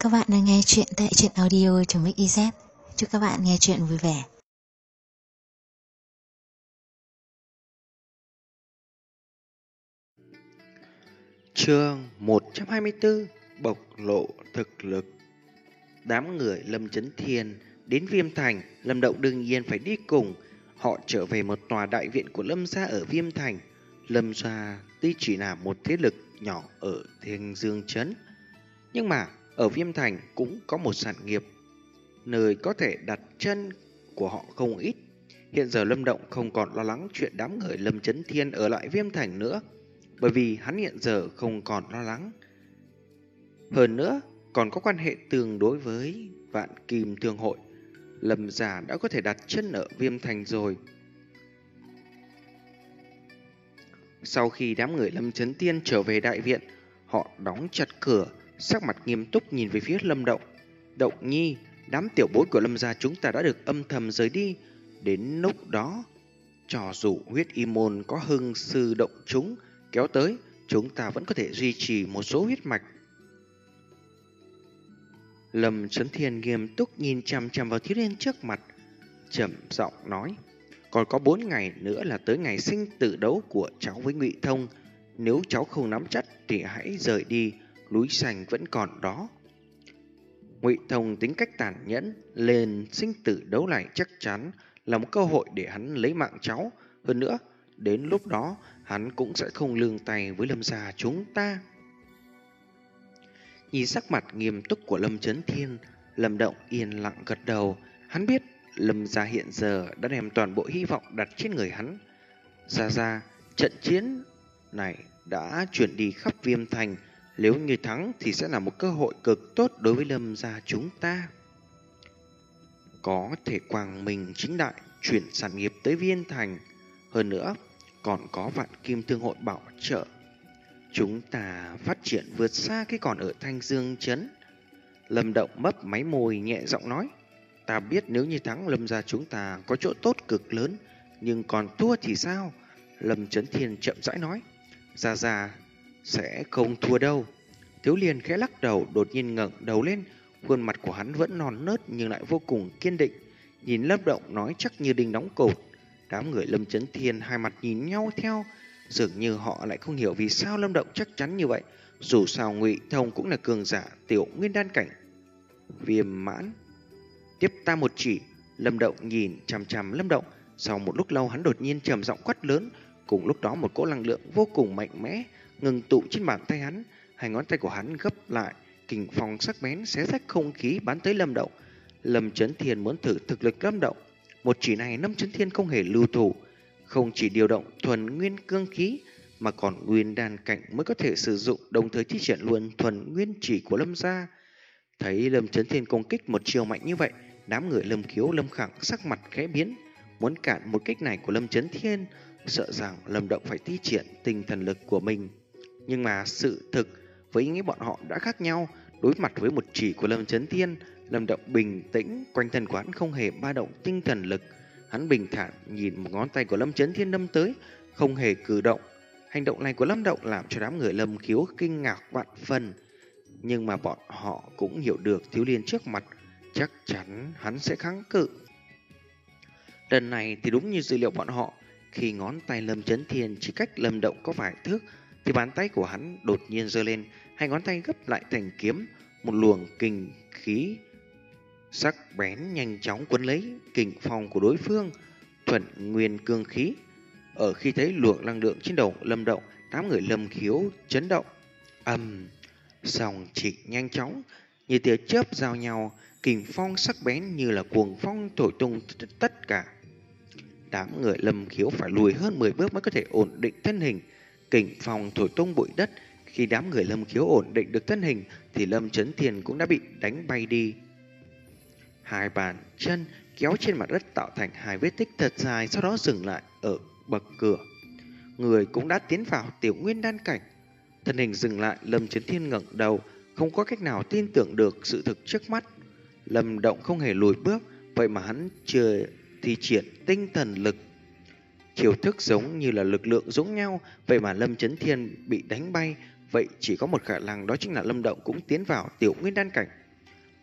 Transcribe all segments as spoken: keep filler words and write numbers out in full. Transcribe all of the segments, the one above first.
các bạn đang nghe chuyện tại truyện audio.mixyz. Chúc các bạn nghe chuyện vui vẻ. Chương một trăm hai mươi tư. Bộc lộ thực lực. Đám người Lâm Chấn Thiên đến Viêm Thành, Lâm Động đương nhiên phải đi cùng. Họ trở về một tòa đại viện của Lâm gia ở Viêm Thành. Lâm gia tuy chỉ là một thế lực nhỏ ở Thiên Dương Trấn, nhưng mà ở Viêm Thành cũng có một sản nghiệp, nơi có thể đặt chân của họ không ít. Hiện giờ Lâm Động không còn lo lắng chuyện đám người Lâm Chấn Thiên ở lại Viêm Thành nữa, bởi vì hắn hiện giờ không còn lo lắng. Hơn nữa, còn có quan hệ tương đối với Vạn Kim Thương Hội. Lâm gia đã có thể đặt chân ở Viêm Thành rồi. Sau khi đám người Lâm Chấn Thiên trở về đại viện, họ đóng chặt cửa, sắc mặt nghiêm túc nhìn về phía Lâm Động. Động nhi, đám tiểu bối của Lâm gia chúng ta đã được âm thầm rời đi. Đến lúc đó, cho dù huyết y môn có hưng sư động chúng kéo tới, chúng ta vẫn có thể duy trì một số huyết mạch. Lâm Chấn Thiên nghiêm túc nhìn chằm chằm vào thiếu niên trước mặt, trầm giọng nói: còn có bốn ngày nữa là tới ngày sinh tử đấu của cháu với Ngụy Thông. Nếu cháu không nắm chắc thì hãy rời đi, núi xanh vẫn còn đó. Ngụy Thông tính cách tàn nhẫn, lên sinh tử đấu này chắc chắn là một cơ hội để hắn lấy mạng cháu. Hơn nữa, đến lúc đó hắn cũng sẽ không lương tay với Lâm gia chúng ta. Nhìn sắc mặt nghiêm túc của Lâm Chấn Thiên, Lâm Động yên lặng gật đầu. Hắn biết Lâm gia hiện giờ đã đem toàn bộ hy vọng đặt trên người hắn. Ra ra, trận chiến này đã chuyển đi khắp Viêm Thành. Nếu như thắng thì sẽ là một cơ hội cực tốt đối với Lâm gia chúng ta. Có thể quang minh chính đại chuyển sản nghiệp tới Viêm Thành. Hơn nữa, còn có Vạn Kim Thương Hội bảo trợ, chúng ta phát triển vượt xa cái còn ở Thanh Dương Trấn. Lâm Động mấp máy môi nhẹ giọng nói: ta biết nếu như thắng Lâm gia chúng ta có chỗ tốt cực lớn, nhưng còn thua thì sao? Lâm Chấn Thiên chậm rãi nói: Gia Gia sẽ không thua đâu. Thiếu Liên khẽ lắc đầu, đột nhiên ngẩng đầu lên. Khuôn mặt của hắn vẫn non nớt nhưng lại vô cùng kiên định. Nhìn Lâm Động nói chắc như đinh đóng cột. Đám người Lâm Chấn Thiên hai mặt nhìn nhau theo, dường như họ lại không hiểu vì sao Lâm Động chắc chắn như vậy. Dù sao Ngụy Thông cũng là cường giả tiểu nguyên đan cảnh viêm mãn. Tiếp ta một chỉ. Lâm Động nhìn chằm chằm Lâm Động. Sau một lúc lâu hắn đột nhiên trầm giọng quát lớn. Cùng lúc đó một cỗ năng lượng vô cùng mạnh mẽ ngừng tụ trên bàn tay hắn. Hai ngón tay của hắn gấp lại, kình phong sắc bén xé rách không khí bắn tới Lâm Động. Lâm Chấn Thiên muốn thử thực lực Lâm Động. Một chỉ này Lâm Chấn Thiên không hề lưu thủ, không chỉ điều động thuần nguyên cương khí mà còn nguyên đan cảnh mới có thể sử dụng, đồng thời thi triển luôn thuần nguyên chỉ của Lâm gia. Thấy Lâm Chấn Thiên công kích một chiều mạnh như vậy, đám người Lâm Khiếu, Lâm Khẳng sắc mặt khẽ biến, muốn cản một kích này của Lâm Chấn Thiên, sợ rằng Lâm Động phải thi triển tinh thần lực của mình. Nhưng mà sự thực với ý nghĩa bọn họ đã khác nhau. Đối mặt với một chỉ của Lâm Chấn Thiên, Lâm Động bình tĩnh, quanh thân của hắn không hề ba động tinh thần lực. Hắn bình thản nhìn một ngón tay của Lâm Chấn Thiên đâm tới, không hề cử động. Hành động này của Lâm Động làm cho đám người Lâm Khiếu kinh ngạc vạn phần. Nhưng mà bọn họ cũng hiểu được Thiếu Liên trước mặt chắc chắn hắn sẽ kháng cự. Lần này thì đúng như dữ liệu bọn họ, khi ngón tay Lâm Chấn Thiên chỉ cách Lâm Động có vài thước thì bàn tay của hắn đột nhiên giơ lên, hai ngón tay gấp lại thành kiếm. Một luồng kình khí sắc bén nhanh chóng quấn lấy kình phong của đối phương, thuần nguyên cương khí. Ở khi thấy luồng năng lượng trên đầu Lâm Động, đám người Lâm Khiếu chấn động. Ầm, song chỉ nhanh chóng như tia chớp giao nhau, kình phong sắc bén như là cuồng phong thổi tung tất cả. Đám người Lâm Khiếu phải lùi hơn mười bước mới có thể ổn định thân hình. Kình phong thổi tung bụi đất. Khi đám người Lâm Khiếu ổn định được thân hình thì Lâm Chấn Thiên cũng đã bị đánh bay đi. Hai bàn chân kéo trên mặt đất tạo thành hai vết tích thật dài, sau đó dừng lại ở bậc cửa. Người cũng đã tiến vào tiểu nguyên đan cảnh. Thân hình dừng lại, Lâm Chấn Thiên ngẩng đầu, không có cách nào tin tưởng được sự thực trước mắt. Lâm Động không hề lùi bước, vậy mà hắn chưa thi triển tinh thần lực. Chiêu thức giống như là lực lượng giống nhau, vậy mà Lâm Chấn Thiên bị đánh bay. Vậy chỉ có một khả năng, đó chính là Lâm Động cũng tiến vào tiểu nguyên đan cảnh.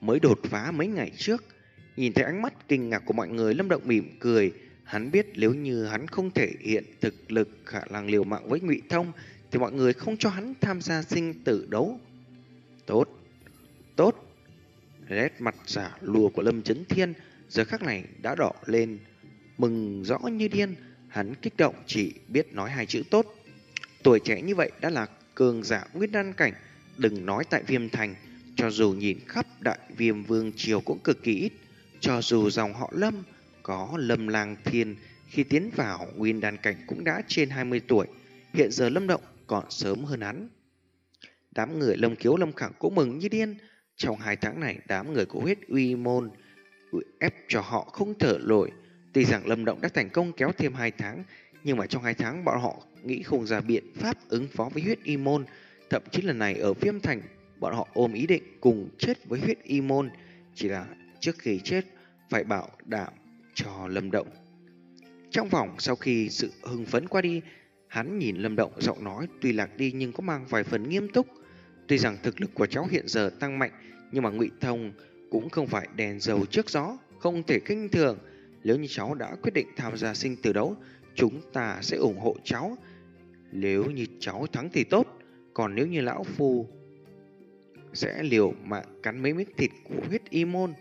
mới đột phá mấy ngày trước. Nhìn thấy ánh mắt kinh ngạc của mọi người, Lâm Động mỉm cười. Hắn biết nếu như hắn không thể hiện thực lực khả năng liều mạng với Ngụy Thông thì mọi người không cho hắn tham gia sinh tử đấu. Tốt, tốt. Nét mặt giả lùa của Lâm Chấn Thiên giờ khắc này đã đỏ lên, mừng rõ như điên. Hắn kích động chỉ biết nói hai chữ tốt. Tuổi trẻ như vậy đã là cường giả nguyên đan cảnh, đừng nói tại Viêm Thành, cho dù nhìn khắp Đại Viêm Vương triều cũng cực kỳ ít. Cho dù dòng họ Lâm có Lâm Lang Thiên khi tiến vào nguyên đan cảnh cũng đã trên hai mươi tuổi, hiện giờ Lâm Động còn sớm hơn hắn. Đám người Lâm Kiếu Lâm Khẳng cũng mừng như điên. Trong hai tháng này, đám người của huyết uy môn ép cho họ không thở nổi. Tuy rằng Lâm Động đã thành công kéo thêm hai tháng, nhưng mà trong hai tháng bọn họ nghĩ không ra biện pháp ứng phó với huyết y môn. Thậm chí lần này ở Viêm Thành, bọn họ ôm ý định cùng chết với huyết y môn. Chỉ là trước khi chết phải bảo đảm cho Lâm Động. Trong vòng sau khi sự hưng phấn qua đi, hắn nhìn Lâm Động, giọng nói tuy lạc đi nhưng có mang vài phần nghiêm túc. Tuy rằng thực lực của cháu hiện giờ tăng mạnh, nhưng mà Ngụy Thông cũng không phải đèn dầu trước gió, không thể khinh thường. Nếu như cháu đã quyết định tham gia sinh tử đấu, chúng ta sẽ ủng hộ cháu. Nếu như cháu thắng thì tốt, còn nếu như lão phu sẽ liều mạng cắn mấy miếng thịt của huyết y môn.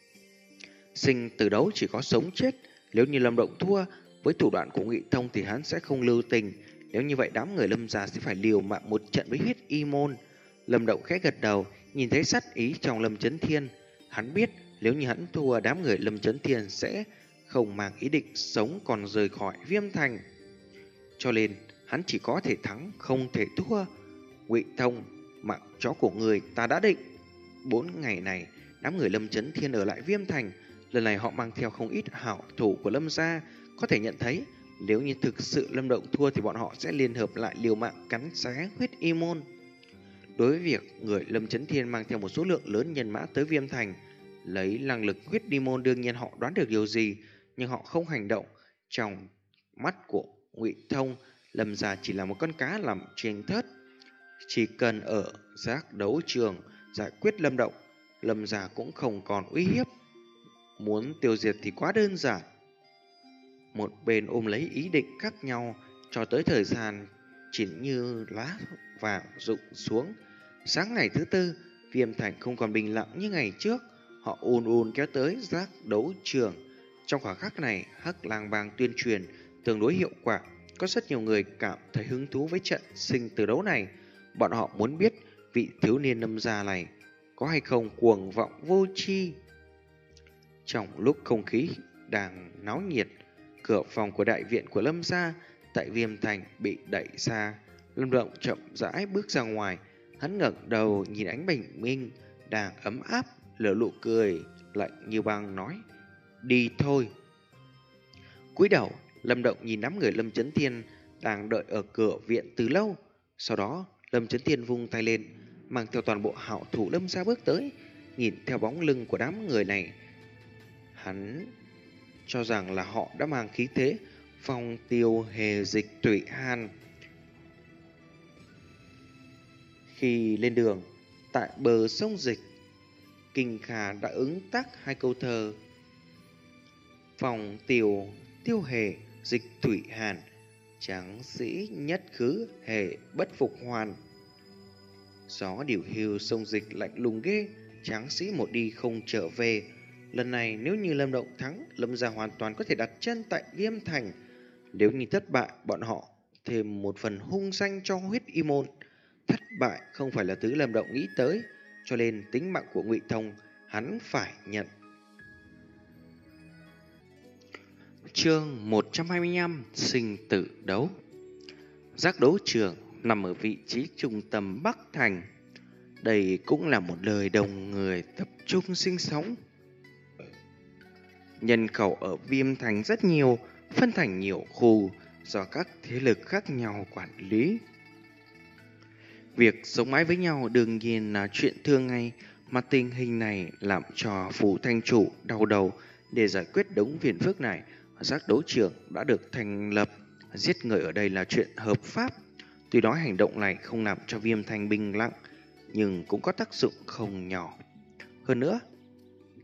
Sinh tử đấu chỉ có sống chết. Nếu như Lâm Động thua với thủ đoạn của Ngụy Thông thì hắn sẽ không lưu tình. Nếu như vậy đám người Lâm gia sẽ phải liều mạng một trận với huyết y môn. Lâm Động khẽ gật đầu, nhìn thấy sát ý trong Lâm Chấn Thiên. Hắn biết nếu như hắn thua, đám người Lâm Chấn Thiên sẽ không mang ý định sống còn rời khỏi Viêm Thành. Cho nên hắn chỉ có thể thắng, không thể thua. Ngụy Thông, mạng chó của người ta đã định. Bốn ngày này, đám người Lâm Chấn Thiên ở lại Viêm Thành. Lần này họ mang theo không ít hảo thủ của Lâm gia. Có thể nhận thấy nếu như thực sự Lâm Động thua thì bọn họ sẽ liên hợp lại liều mạng cắn xé huyết y môn. Đối với việc người Lâm Chấn Thiên mang theo một số lượng lớn nhân mã tới Viêm Thành, lấy năng lực huyết y môn đương nhiên họ đoán được điều gì, nhưng họ không hành động. Trong mắt của Ngụy Thông, Lâm gia chỉ là một con cá làm trên thớt. Chỉ cần ở giác đấu trường giải quyết Lâm Động, Lâm gia cũng không còn uy hiếp. Muốn tiêu diệt thì quá đơn giản. Một bên ôm lấy ý định khác nhau, cho tới thời gian chỉ như lá vàng rụng xuống. Sáng ngày thứ tư, Viêm Thành không còn bình lặng như ngày trước. Họ ùn ùn kéo tới giác đấu trường. Trong khoảng khắc này, Hắc Lang Bang tuyên truyền tương đối hiệu quả. Có rất nhiều người cảm thấy hứng thú với trận sinh tử đấu này. Bọn họ muốn biết vị thiếu niên Lâm gia này có hay không cuồng vọng vô tri. Trong lúc không khí đang náo nhiệt, cửa phòng của đại viện của Lâm gia tại Viêm Thành bị đẩy ra. Lâm Động chậm rãi bước ra ngoài. Hắn ngẩng đầu nhìn ánh bình minh đang ấm áp, lở nụ cười lạnh như băng nói: đi thôi. Cúi đầu, Lâm Động nhìn đám người Lâm Chấn Thiên đang đợi ở cửa viện từ lâu. Sau đó Lâm Chấn Thiên vung tay lên, mang theo toàn bộ hảo thủ Lâm gia bước tới. Nhìn theo bóng lưng của đám người này, hắn cho rằng là họ đã mang khí thế phong tiêu hề dịch tụy hàn. Khi lên đường tại bờ sông Dịch, Kinh Khả đã ứng tác hai câu thơ: phong tiêu tiêu hề dịch thủy hàn, tráng sĩ nhất khứ hề bất phục hoàn. Gió điều hưu sông Dịch lạnh lùng ghê, tráng sĩ một đi không trở về. Lần này nếu như Lâm Động thắng, Lâm gia hoàn toàn có thể đặt chân tại Viêm Thành. Nếu như thất bại, bọn họ thêm một phần hung danh cho huyết y môn. Thất bại không phải là thứ Lâm Động nghĩ tới, cho nên tính mạng của Ngụy Thông hắn phải nhận. Chương một trăm hai mươi lăm: Sinh tử đấu. Giác đấu trường nằm ở vị trí trung tâm Bắc Thành. Đây cũng là một nơi đông người tập trung sinh sống. Nhân khẩu ở Viêm Thành rất nhiều, phân thành nhiều khu do các thế lực khác nhau quản lý. Việc sống mái với nhau đương nhiên là chuyện thường ngày, mà tình hình này làm cho phủ thanh chủ đau đầu. Để giải quyết đống phiền phức này, giác đấu trường đã được thành lập. Giết người ở đây là chuyện hợp pháp. Tuy nói hành động này không làm cho Viêm Thành bình lặng, nhưng cũng có tác dụng không nhỏ. Hơn nữa,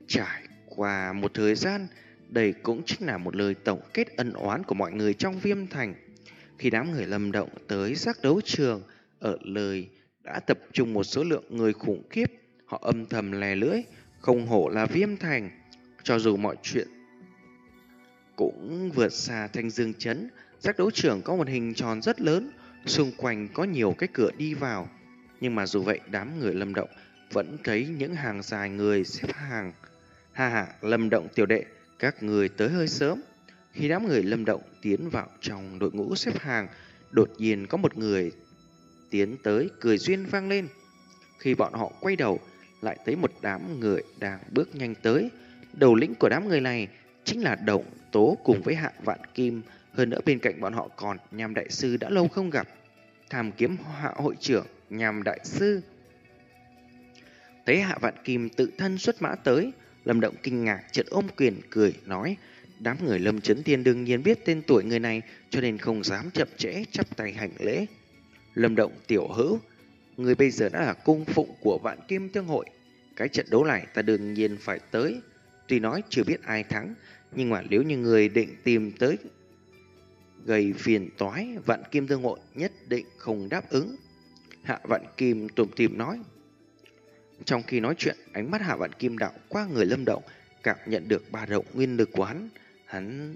Trải qua một thời gian, đây cũng chính là một lời tổng kết ân oán của mọi người trong Viêm Thành. Khi đám người Lâm Động tới giác đấu trường, ở lời đã tập trung một số lượng người khủng khiếp. Họ âm thầm lè lưỡi, không hổ là Viêm Thành. Cho dù mọi chuyện cũng vượt xa Thanh Dương Trấn, giác đấu trường có một hình tròn rất lớn, xung quanh có nhiều cái cửa đi vào. Nhưng mà dù vậy, đám người Lâm Động vẫn thấy những hàng dài người xếp hàng. Ha ha, Lâm Động tiểu đệ, các người tới hơi sớm. Khi đám người Lâm Động tiến vào trong đội ngũ xếp hàng, đột nhiên có một người tiến tới, cười duyên vang lên. Khi bọn họ quay đầu, lại thấy một đám người đang bước nhanh tới. Đầu lĩnh của đám người này chính là Động Tố cùng với Hạ Vạn Kim. Hơn nữa bên cạnh bọn họ còn Nham Đại Sư đã lâu không gặp, Tham Kiếm Hạ hội trưởng Nham Đại Sư. Thấy Hạ Vạn Kim tự thân xuất mã tới, Lâm Động kinh ngạc chợt ôm quyền cười nói: đám người Lâm Chấn Thiên đương nhiên biết tên tuổi người này, cho nên không dám chậm trễ, chắp tay hành lễ. Lâm Động tiểu hữu, người bây giờ đã là cung phụng của Vạn Kim Thương hội, cái trận đấu này ta đương nhiên phải tới. Tuy nói chưa biết ai thắng, nhưng mà nếu như người định tìm tới gây phiền toái, Vạn Kim Thương hội nhất định không đáp ứng. Hạ Vạn Kim tủm tỉm nói. Trong khi nói chuyện, ánh mắt Hạ Vạn Kim đạo qua người Lâm Động, cảm nhận được ba động nguyên lực của hắn. Hắn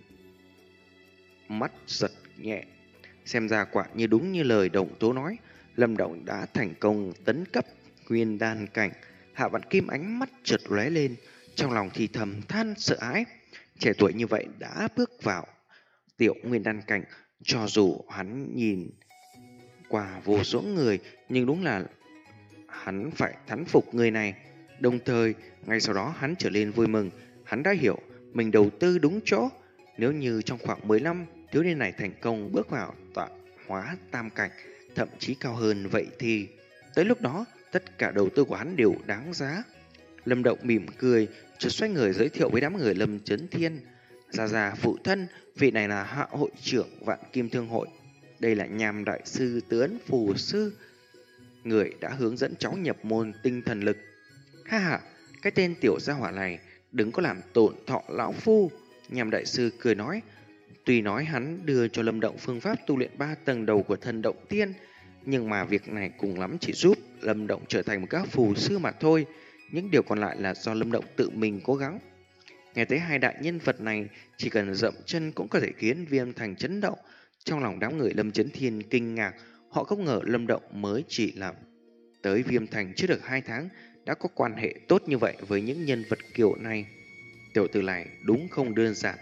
mắt giật nhẹ, xem ra quả như đúng như lời Động Tố nói, Lâm Động đã thành công tấn cấp nguyên đan cảnh. Hạ Vạn Kim ánh mắt chợt lóe lên, trong lòng thì thầm than sợ hãi. Trẻ tuổi như vậy đã bước vào tiểu nguyên đan cảnh, cho dù hắn nhìn qua vô số người, nhưng đúng là hắn phải thắng phục người này. Đồng thời, ngay sau đó hắn trở lên vui mừng. Hắn đã hiểu mình đầu tư đúng chỗ. Nếu như trong khoảng mười năm, thiếu niên này thành công bước vào tọa hóa tam cảnh, thậm chí cao hơn vậy thì tới lúc đó, tất cả đầu tư của hắn đều đáng giá. Lâm Động mỉm cười, chợt xoay người giới thiệu với đám người Lâm Chấn Thiên. Gia Gia phụ thân, vị này là Hạ hội trưởng Vạn Kim Thương hội. Đây là Nham Đại Sư Tướn Phù Sư, người đã hướng dẫn cháu nhập môn tinh thần lực. Ha ha, cái tên tiểu gia hỏa này đừng có làm tổn thọ lão phu. Nham Đại Sư cười nói. Tuy nói hắn đưa cho Lâm Động phương pháp tu luyện ba tầng đầu của thần động tiên, nhưng mà việc này cùng lắm chỉ giúp Lâm Động trở thành một các phù sư mà thôi. Những điều còn lại là do Lâm Động tự mình cố gắng. Nghe thấy hai đại nhân vật này, chỉ cần dậm chân cũng có thể khiến Viêm Thành chấn động. Trong lòng đám người Lâm Chấn Thiên kinh ngạc, họ không ngờ Lâm Động mới chỉ làm tới Viêm Thành chưa được hai tháng đã có quan hệ tốt như vậy với những nhân vật kiểu này. Tiểu tử này đúng không đơn giản.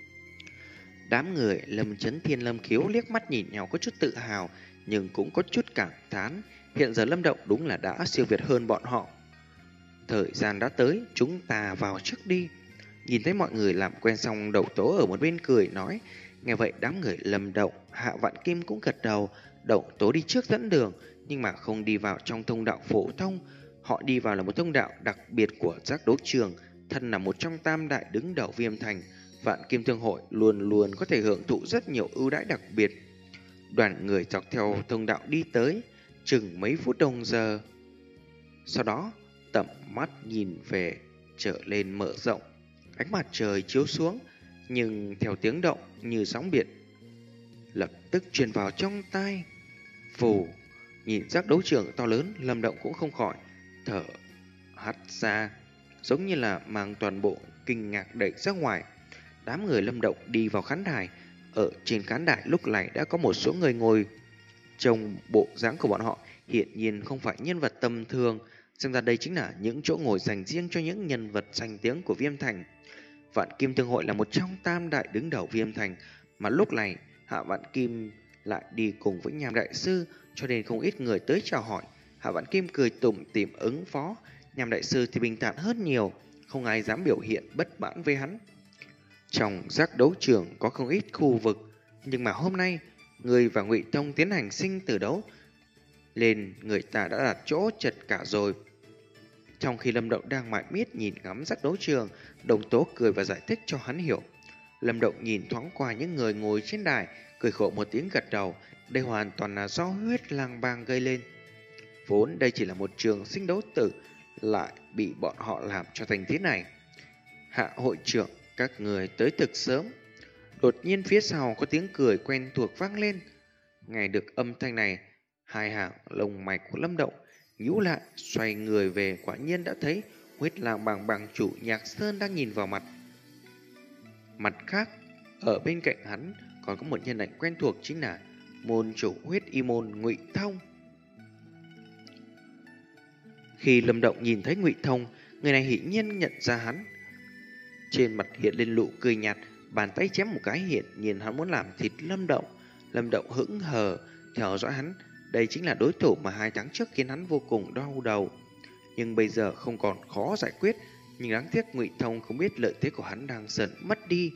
Đám người Lâm Chấn Thiên Lâm Khiếu liếc mắt nhìn nhau có chút tự hào, nhưng cũng có chút cảm thán. Hiện giờ Lâm Động đúng là đã siêu việt hơn bọn họ. Thời gian đã tới, chúng ta vào trước đi. Nhìn thấy mọi người làm quen xong, Đậu Tố ở một bên cười nói. Nghe vậy đám người Lâm Động, Hạ Vạn Kim cũng gật đầu. Đậu Tố đi trước dẫn đường, nhưng mà không đi vào trong thông đạo phổ thông. Họ đi vào là một thông đạo đặc biệt của giác đấu trường. Thân là một trong tam đại đứng đầu Viêm Thành, Vạn Kim Thương hội luôn luôn có thể hưởng thụ rất nhiều ưu đãi đặc biệt. Đoàn người dọc theo thông đạo đi tới, chừng mấy phút đồng giờ. Sau đó, tầm mắt nhìn về trở lên mở rộng. Ánh mặt trời chiếu xuống, nhưng theo tiếng động như sóng biển lập tức truyền vào trong tai. Vù, nhìn giác đấu trường to lớn, Lâm Động cũng không khỏi thở hắt ra, giống như là mang toàn bộ kinh ngạc đẩy ra ngoài. Đám người Lâm Động đi vào khán đài. Ở trên khán đài lúc này đã có một số người ngồi. Trông bộ dáng của bọn họ hiển nhiên không phải nhân vật tầm thường, xem ra đây chính là những chỗ ngồi dành riêng cho những nhân vật danh tiếng của Viêm Thành. Vạn Kim Thương hội là một trong tam đại đứng đầu Viêm Thành, mà lúc này Hạ Vạn Kim lại đi cùng với Nham Đại Sư, cho nên không ít người tới chào hỏi. Hạ Vạn Kim cười tủm tỉm ứng phó. Nham Đại Sư thì bình thản hơn nhiều, không ai dám biểu hiện bất mãn với hắn. Trong giác đấu trường có không ít khu vực, nhưng mà hôm nay người và Ngụy Tông tiến hành sinh tử đấu, lên người ta đã đặt chỗ chật cả rồi. Trong khi Lâm Động đang mải miết nhìn ngắm giác đấu trường, Đồng Tố cười và giải thích cho hắn hiểu. Lâm Động nhìn thoáng qua những người ngồi trên đài, cười khổ một tiếng gật đầu. Đây hoàn toàn là do huyết lang bang gây lên. Vốn đây chỉ là một trường sinh đấu tử, lại bị bọn họ làm cho thành thế này. Hạ hội trưởng, các người tới thực sớm. Đột nhiên phía sau có tiếng cười quen thuộc vang lên. Nghe được âm thanh này, hai hàng lông mày của Lâm Động nhíu lại, xoay người về, quả nhiên đã thấy Huyết Lang Bang bang chủ Nhạc Sơn đang nhìn vào mặt. Mặt khác, ở bên cạnh hắn còn có một nhân ảnh quen thuộc, chính là môn chủ Huyết Y môn Ngụy Thông. Khi Lâm Động nhìn thấy Ngụy Thông, người này hiển nhiên nhận ra hắn. Trên mặt hiện lên nụ cười nhạt, bàn tay chém một cái, hiện nhìn hắn muốn làm thịt Lâm Động. Lâm Động hững hờ theo dõi hắn, đây chính là đối thủ mà hai tháng trước khiến hắn vô cùng đau đầu. Nhưng bây giờ không còn khó giải quyết, nhưng đáng tiếc Ngụy Thông không biết lợi thế của hắn đang dần mất đi.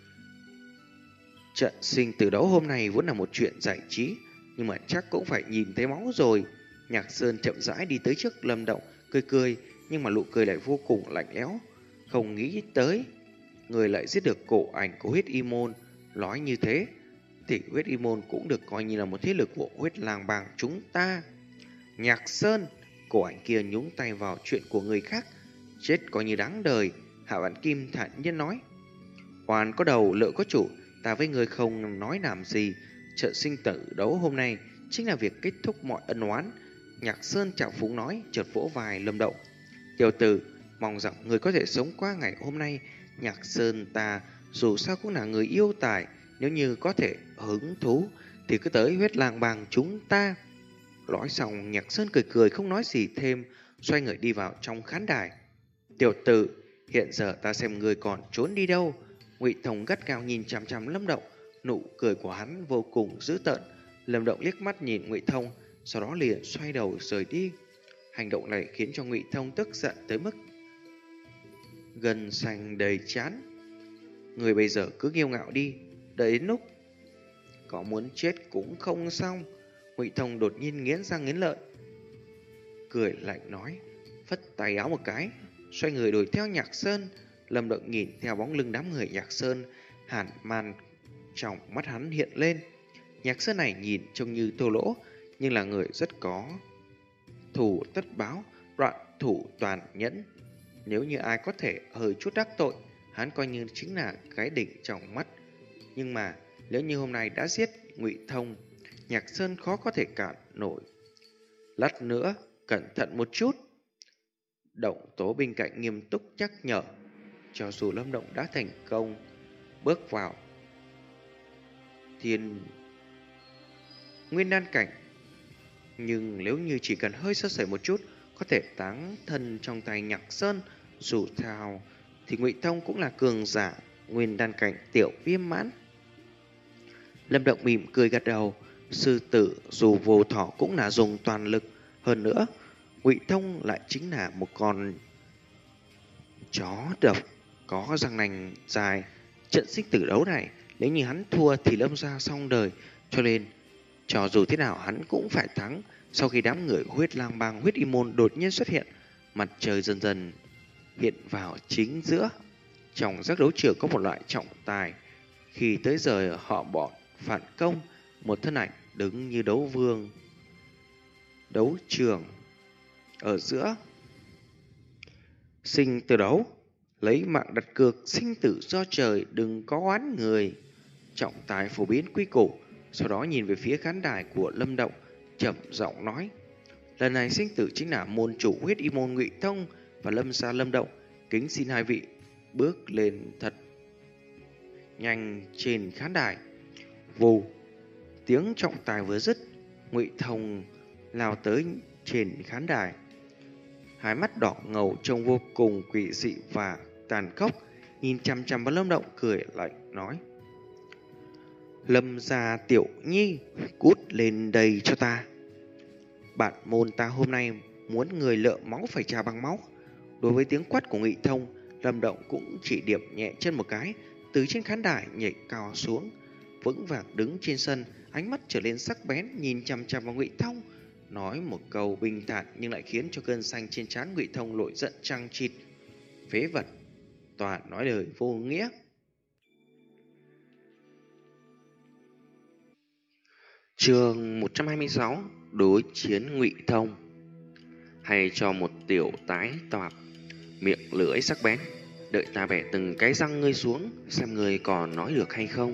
Trận sinh tử đấu hôm nay vốn là một chuyện giải trí, nhưng mà chắc cũng phải nhìn thấy máu rồi. Nhạc Sơn chậm rãi đi tới trước Lâm Động, cười cười, nhưng mà nụ cười lại vô cùng lạnh lẽo. Không nghĩ tới người lại giết được cổ ảnh của Huyết Y môn. Nói như thế thì Huyết Y môn cũng được coi như là một thế lực của Huyết Lang Bang chúng ta. Nhạc Sơn, cổ ảnh kia nhúng tay vào chuyện của người khác, chết coi như đáng đời. Hạ Vạn Kim thản nhiên nói, oan có đầu lợi có chủ, ta với người không nói làm gì. Trận sinh tử đấu hôm nay chính là việc kết thúc mọi ân oán. Nhạc Sơn chào phúng nói, chợt vỗ vai Lâm Động. Tiểu tử, mong rằng người có thể sống qua ngày hôm nay. Nhạc Sơn ta dù sao cũng là người yêu tài, nếu như có thể hứng thú thì cứ tới Huyết Lang Bang chúng ta. Nói xong, Nhạc Sơn cười cười không nói gì thêm, xoay người đi vào trong khán đài. Tiểu tử, hiện giờ ta xem người còn trốn đi đâu. Ngụy Thông gắt gao nhìn chằm chằm Lâm Động, nụ cười của hắn vô cùng dữ tợn. Lâm Động liếc mắt nhìn Ngụy Thông, sau đó liền xoay đầu rời đi. Hành động này khiến cho Ngụy Thông tức giận tới mức gân xanh đầy trán. Người bây giờ cứ kiêu ngạo đi, đợi đến lúc có muốn chết cũng không xong. Ngụy Thông đột nhiên nghiến răng nghiến lợi, cười lạnh nói, phất tay áo một cái, xoay người đuổi theo Nhạc Sơn. Lâm Động nhìn theo bóng lưng đám người Nhạc Sơn, hàn man trong mắt hắn hiện lên. Nhạc Sơn này nhìn trông như thô lỗ, nhưng là người rất có thủ tất báo, đoạn thủ toàn nhẫn. Nếu như ai có thể hơi chút đắc tội, hắn coi như chính là cái đỉnh trong mắt. Nhưng mà nếu như hôm nay đã giết Ngụy Thông, Nhạc Sơn khó có thể cản nổi. Lát nữa cẩn thận một chút. Động Tố bên cạnh nghiêm túc nhắc nhở. Cho dù Lâm Động đã thành công bước vào thiên nguyên đan cảnh, nhưng nếu như chỉ cần hơi sơ sẩy một chút, có thể táng thân trong tay Nhạc Sơn. Dù sao thì Ngụy Thông cũng là cường giả nguyên đan cảnh tiểu viêm mãn. Lâm Động mỉm cười gật đầu. Sư tử dù vô thọ cũng là dùng toàn lực. Hơn nữa, Ngụy Thông lại chính là một con chó độc có răng nành dài. Trận sinh tử đấu này, nếu như hắn thua thì Lâm gia xong đời. Cho nên cho dù thế nào hắn cũng phải thắng. Sau khi đám người Huyết Lang Bang Huyết Y môn đột nhiên xuất hiện, mặt trời dần dần hiện vào chính giữa. Trong giác đấu trường có một loại trọng tài. Khi tới giờ họ bọn phản công, một thân ảnh đứng như đấu vương đấu trường ở giữa. Sinh tử đấu, lấy mạng đặt cược, sinh tử do trời, đừng có oán người. Trọng tài phổ biến quy củ, sau đó nhìn về phía khán đài của Lâm Động, trầm giọng nói, lần này sinh tử chính là môn chủ Huyết Y môn Ngụy Thông và Lâm gia Lâm Động, kính xin hai vị bước lên thật nhanh trên khán đài. Vù, tiếng trọng tài vừa dứt, Ngụy Thông lao tới trên khán đài, hai mắt đỏ ngầu trông vô cùng quỷ dị và tàn khốc, nhìn chằm chằm vào Lâm Động, cười lạnh nói, Lâm gia tiểu nhi, cút lên đây cho ta. Bản môn ta hôm nay muốn người lợ máu phải trả bằng máu. Đối với tiếng quát của Ngụy Thông, Lâm Động cũng chỉ điểm nhẹ chân một cái, từ trên khán đài nhảy cao xuống, vững vàng đứng trên sân, ánh mắt trở lên sắc bén nhìn chằm chằm vào Ngụy Thông, nói một câu bình thản nhưng lại khiến cho cơn xanh trên trán Ngụy Thông nổi giận chằng chịt. Phế vật, toàn nói lời vô nghĩa. Chương một trăm hai mươi sáu, đối chiến Ngụy Thông. Hay cho một tiểu tái toạc, miệng lưỡi sắc bén, đợi ta bẻ từng cái răng ngươi xuống, xem ngươi còn nói được hay không.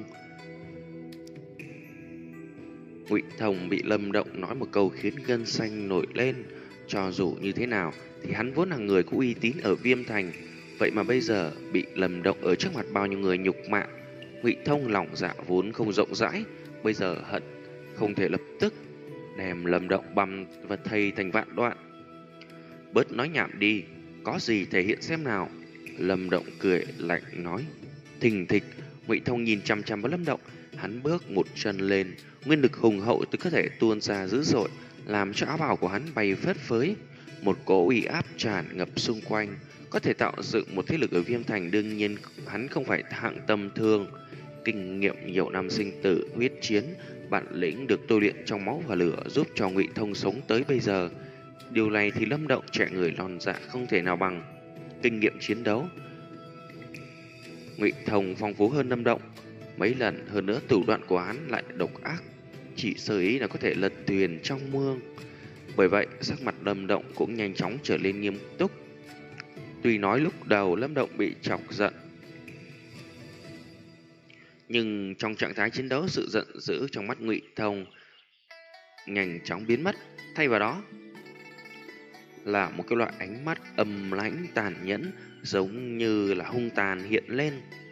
Ngụy Thông bị Lâm Động nói một câu khiến gân xanh nổi lên. Cho dù như thế nào thì hắn vốn là người có uy tín ở Viêm Thành, vậy mà bây giờ bị Lâm Động ở trước mặt bao nhiêu người nhục mạ. Ngụy Thông lòng dạ vốn không rộng rãi, bây giờ hận không thể lập tức đem Lâm Động băm và thây thành vạn đoạn. Bớt nói nhảm đi, có gì thể hiện xem nào. Lâm Động cười lạnh nói. Thình thịch, Ngụy Thông nhìn chăm chăm vào Lâm Động, hắn bước một chân lên, nguyên lực hùng hậu từ cơ thể tuôn ra dữ dội, làm cho áo bào của hắn bay phất phới. Một cỗ uy áp tràn ngập xung quanh, có thể tạo dựng một thế lực ở Viêm Thành. Đương nhiên hắn không phải hạng tầm thường, kinh nghiệm nhiều năm sinh tử huyết chiến, bản lĩnh được tôi luyện trong máu và lửa, giúp cho Ngụy Thông sống tới bây giờ. Điều này thì Lâm Động trẻ người lòn dạ không thể nào bằng. Kinh nghiệm chiến đấu, Ngụy Thông phong phú hơn Lâm Động mấy lần, hơn nữa thủ đoạn của hắn lại độc ác, chỉ sơ ý là có thể lật thuyền trong mương. Bởi vậy sắc mặt Lâm Động cũng nhanh chóng trở nên nghiêm túc. Tuy nói lúc đầu Lâm Động bị chọc giận, nhưng trong trạng thái chiến đấu, sự giận dữ trong mắt Ngụy Thông nhanh chóng biến mất, thay vào đó là một cái loại ánh mắt âm lãnh tàn nhẫn, giống như là hung tàn hiện lên.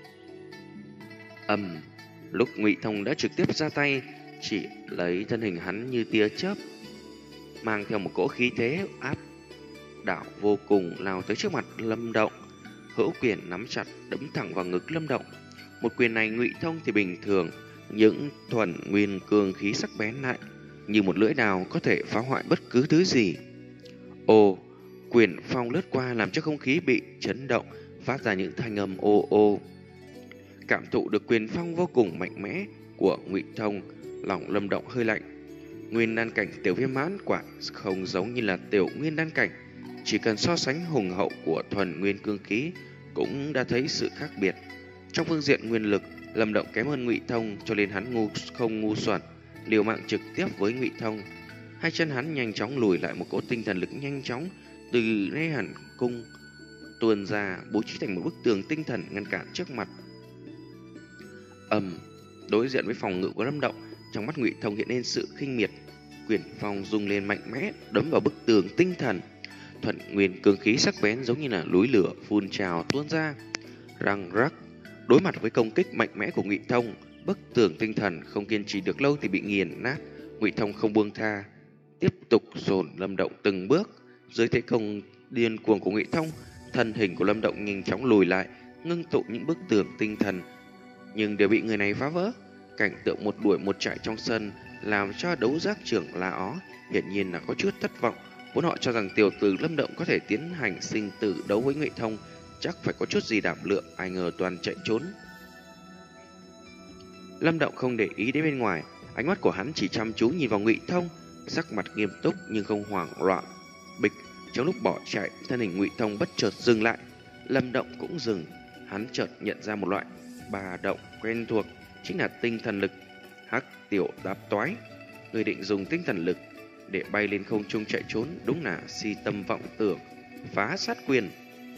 Ầm, lúc Ngụy Thông đã trực tiếp ra tay, chỉ lấy thân hình hắn như tia chớp, mang theo một cỗ khí thế áp đảo vô cùng, lao tới trước mặt Lâm Động. Hữu quyền nắm chặt đấm thẳng vào ngực Lâm Động. Một quyền này Ngụy Thông thì bình thường, những thuần nguyên cương khí sắc bén lại như một lưỡi đao, có thể phá hoại bất cứ thứ gì. Ồ, quyền phong lướt qua làm cho không khí bị chấn động, phát ra những thanh âm ô ô. Cảm thụ được quyền phong vô cùng mạnh mẽ của Ngụy Thông, lòng Lâm Động hơi lạnh. Nguyên đan cảnh tiểu viêm mãn quả không giống như là tiểu nguyên đan cảnh, chỉ cần so sánh hùng hậu của thuần nguyên cương khí cũng đã thấy sự khác biệt. Trong phương diện nguyên lực, Lâm Động kém hơn Ngụy Thông, cho nên hắn ngu không ngu xuẩn, liều mạng trực tiếp với Ngụy Thông. Hai chân hắn nhanh chóng lùi lại, một cỗ tinh thần lực nhanh chóng từ nơi hẳn cung tuôn ra, bố trí thành một bức tường tinh thần ngăn cản trước mặt. Ầm, đối diện với phòng ngự của Lâm Động, trong mắt Ngụy Thông hiện lên sự khinh miệt. Quyền phong rung lên mạnh mẽ, đấm vào bức tường tinh thần. Thuần nguyên cương khí sắc bén giống như là núi lửa phun trào tuôn ra, răng rắc. Đối mặt với công kích mạnh mẽ của Ngụy Thông, bức tường tinh thần không kiên trì được lâu thì bị nghiền nát. Ngụy Thông không buông tha, tiếp tục dồn Lâm Động từng bước. Dưới thế công điên cuồng của Ngụy Thông, thân hình của Lâm Động nhanh chóng lùi lại, ngưng tụ những bức tường tinh thần, nhưng đều bị người này phá vỡ. Cảnh tượng một đuổi một chạy trong sân làm cho đấu giác trưởng La Ó hiển nhiên là có chút thất vọng. Vốn họ cho rằng tiểu tử Lâm Động có thể tiến hành sinh tử đấu với Ngụy Thông, chắc phải có chút gì đảm lượng, ai ngờ toàn chạy trốn. Lâm Động không để ý đến bên ngoài, ánh mắt của hắn chỉ chăm chú nhìn vào Ngụy Thông, sắc mặt nghiêm túc nhưng không hoảng loạn. Bịch, trong lúc bỏ chạy, thân hình Ngụy Thông bất chợt dừng lại, Lâm Động cũng dừng. Hắn chợt nhận ra một loại bà động quen thuộc, chính là tinh thần lực. Hắc tiểu đáp toái, người định dùng tinh thần lực để bay lên không trung chạy trốn, đúng là si tâm vọng tưởng, phá sát quyền.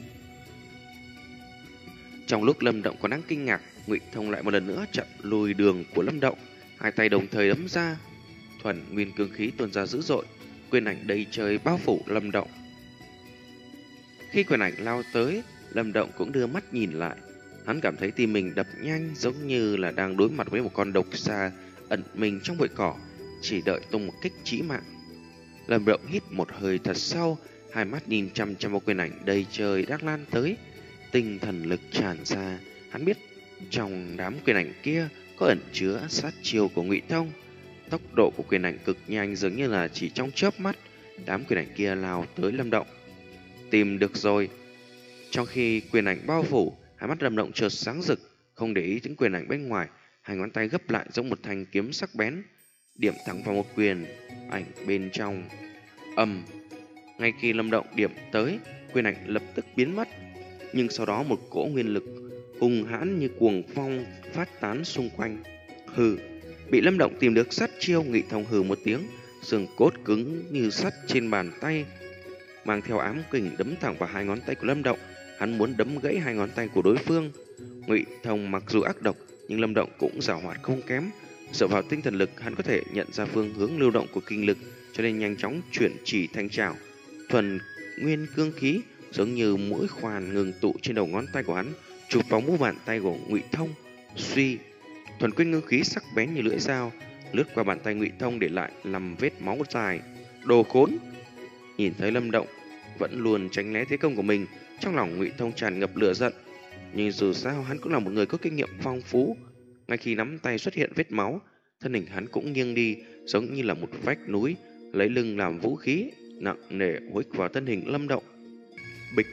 Trong lúc Lâm Động còn đang kinh ngạc, Ngụy Thông lại một lần nữa chặn lùi đường của Lâm Động, hai tay đồng thời đấm ra, thuần nguyên cương khí tuôn ra dữ dội, quyền ảnh đầy trời bao phủ Lâm Động. Khi quyền ảnh lao tới, Lâm Động cũng đưa mắt nhìn lại. Hắn cảm thấy tim mình đập nhanh, giống như là đang đối mặt với một con độc xà ẩn mình trong bụi cỏ, chỉ đợi tung một kích chí mạng. Lâm Động hít một hơi thật sâu, hai mắt nhìn chăm chăm vào quyền ảnh đầy trời đang lan tới. Tinh thần lực tràn ra, hắn biết trong đám quyền ảnh kia có ẩn chứa sát chiêu của Ngụy Thông. Tốc độ của quyền ảnh cực nhanh, dường như là chỉ trong chớp mắt, đám quyền ảnh kia lao tới Lâm Động. Tìm được rồi. Trong khi quyền ảnh bao phủ, hai mắt Lâm Động chợt sáng rực, không để ý đến quyền ảnh bên ngoài, hai ngón tay gấp lại giống một thanh kiếm sắc bén, điểm thẳng vào một quyền ảnh bên trong. Ầm, ngay khi Lâm Động điểm tới, quyền ảnh lập tức biến mất, nhưng sau đó một cỗ nguyên lực hung hãn như cuồng phong phát tán xung quanh. Hừ, bị Lâm Động tìm được sát chiêu, Ngụy Thông hừ một tiếng, xương cốt cứng như sắt trên bàn tay mang theo ám kình đấm thẳng vào hai ngón tay của Lâm Động. hắn muốn đấm gãy hai ngón tay của đối phương. Ngụy Thông mặc dù ác độc, nhưng Lâm Động cũng giàu hoạt không kém. Dựa vào tinh thần lực, hắn có thể nhận ra phương hướng lưu động của kinh lực, cho nên nhanh chóng chuyển chỉ thành trảo. Thuần nguyên cương khí giống như mũi khoan ngừng tụ trên đầu ngón tay của hắn, chụp vào mu bàn tay của Ngụy Thông. Suy, thuần nguyên ngưng khí sắc bén như lưỡi dao lướt qua bàn tay Ngụy Thông để lại làm vết máu dài. Đồ khốn! Nhìn thấy Lâm Động vẫn luôn tránh né thế công của mình, trong lòng Ngụy Thông tràn ngập lửa giận. Nhưng dù sao hắn cũng là một người có kinh nghiệm phong phú. Ngay khi nắm tay xuất hiện vết máu, thân hình hắn cũng nghiêng đi, giống như là một vách núi, lấy lưng làm vũ khí, nặng nề huých vào thân hình Lâm Động. Bịch!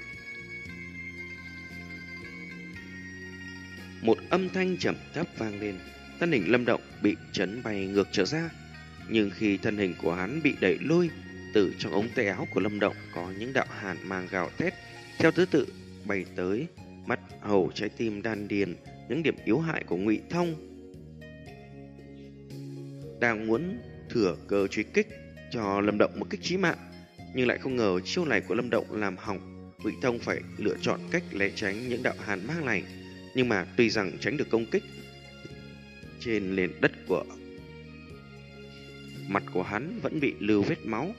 Một âm thanh trầm thấp vang lên, thân hình Lâm Động bị chấn bay ngược trở ra. Nhưng khi thân hình của hắn bị đẩy lui, từ trong ống tay áo của Lâm Động có những đạo hàn mang gào thét theo thứ tự bay tới mắt, hầu, trái tim, đan điền, những điểm yếu hại của Ngụy Thông. Đang muốn thừa cơ truy kích cho Lâm Động một kích chí mạng, nhưng lại không ngờ chiêu này của Lâm Động làm hỏng. Ngụy Thông phải lựa chọn cách né tránh những đạo hàn mang này. Nhưng mà tuy rằng tránh được công kích, trên nền đất của mặt của hắn vẫn bị lưu vết máu.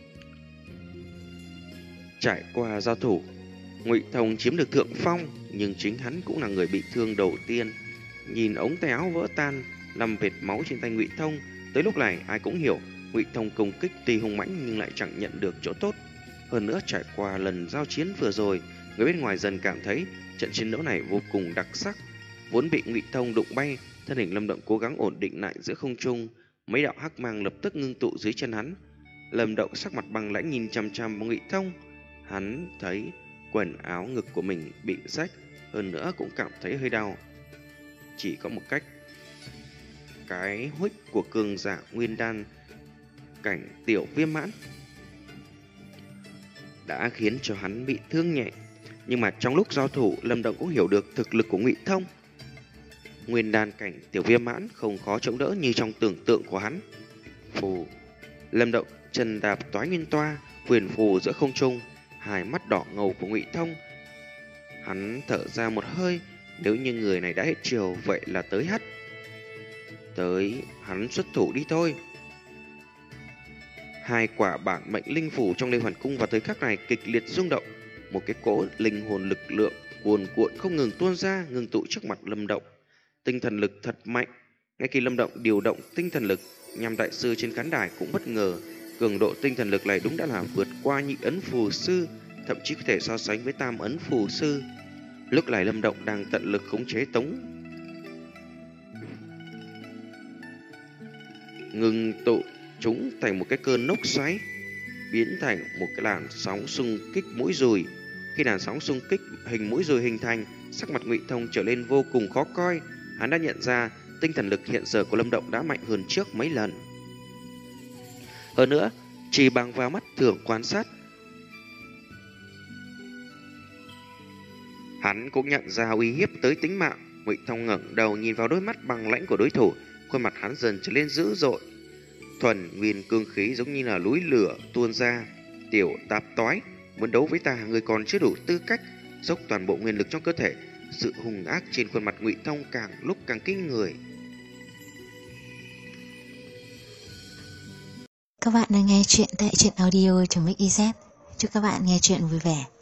Trải qua giao thủ, Ngụy Thông chiếm được thượng phong, nhưng chính hắn cũng là người bị thương đầu tiên. Nhìn ống tay áo vỡ tan, nằm vệt máu trên tay Ngụy Thông, tới lúc này ai cũng hiểu Ngụy Thông công kích tuy hung mãnh nhưng lại chẳng nhận được chỗ tốt. Hơn nữa trải qua lần giao chiến vừa rồi, người bên ngoài dần cảm thấy trận chiến đấu này vô cùng đặc sắc. Vốn bị Ngụy Thông đụng bay, thân hình Lâm Động cố gắng ổn định lại giữa không trung, mấy đạo hắc mang lập tức ngưng tụ dưới chân hắn. Lâm Động sắc mặt băng lãnh nhìn chằm chằm vào Ngụy Thông. Hắn thấy quần áo ngực của mình bị rách, hơn nữa cũng cảm thấy hơi đau. Chỉ có một cách, cái huých của cường giả nguyên đan cảnh tiểu viêm mãn đã khiến cho hắn bị thương nhẹ. Nhưng mà trong lúc giao thủ, Lâm Động cũng hiểu được thực lực của Ngụy Thông. Nguyên đan cảnh tiểu viêm mãn không khó chống đỡ như trong tưởng tượng của hắn. Phù, Lâm Động chân đạp toái nguyên toa, huyền phù giữa không trung, hai mắt đỏ ngầu của Ngụy Thông. Hắn thở ra một hơi, nếu như người này đã hết chiều, vậy là tới hất. Tới hắn xuất thủ đi thôi. Hai quả bản mệnh linh phủ trong Lê Hoàn Cung vào thời khắc này kịch liệt rung động. Một cái cỗ linh hồn lực lượng cuồn cuộn không ngừng tuôn ra, ngưng tụ trước mặt Lâm Động. Tinh thần lực thật mạnh. Ngay khi Lâm Động điều động tinh thần lực, nhằm đại sư trên khán đài cũng bất ngờ. Cường độ tinh thần lực này đúng đã là vượt qua nhị ấn phù sư, thậm chí có thể so sánh với tam ấn phù sư. Lúc này Lâm Động đang tận lực khống chế tống ngừng tụ chúng thành một cái cơn lốc xoáy, biến thành một cái làn sóng xung kích mũi dùi. Khi làn sóng xung kích hình mũi dùi hình thành, sắc mặt Ngụy Thông trở lên vô cùng khó coi. Hắn đã nhận ra tinh thần lực hiện giờ của Lâm Động đã mạnh hơn trước mấy lần. Hơn nữa, chỉ bằng vào mắt thường quan sát, hắn cũng nhận ra uy hiếp tới tính mạng. Ngụy Thông ngẩng đầu nhìn vào đôi mắt băng lãnh của đối thủ, khuôn mặt hắn dần trở lên dữ dội. Thuần nguyên cương khí giống như là núi lửa tuôn ra. Tiểu tạp toái, muốn đấu với ta người còn chưa đủ tư cách. Dốc toàn bộ nguyên lực trong cơ thể. Sự hung ác trên khuôn mặt Ngụy Thông càng lúc càng kinh người. Các bạn đang nghe chuyện tại truyện audio.mixyz. Chúc các bạn nghe chuyện vui vẻ.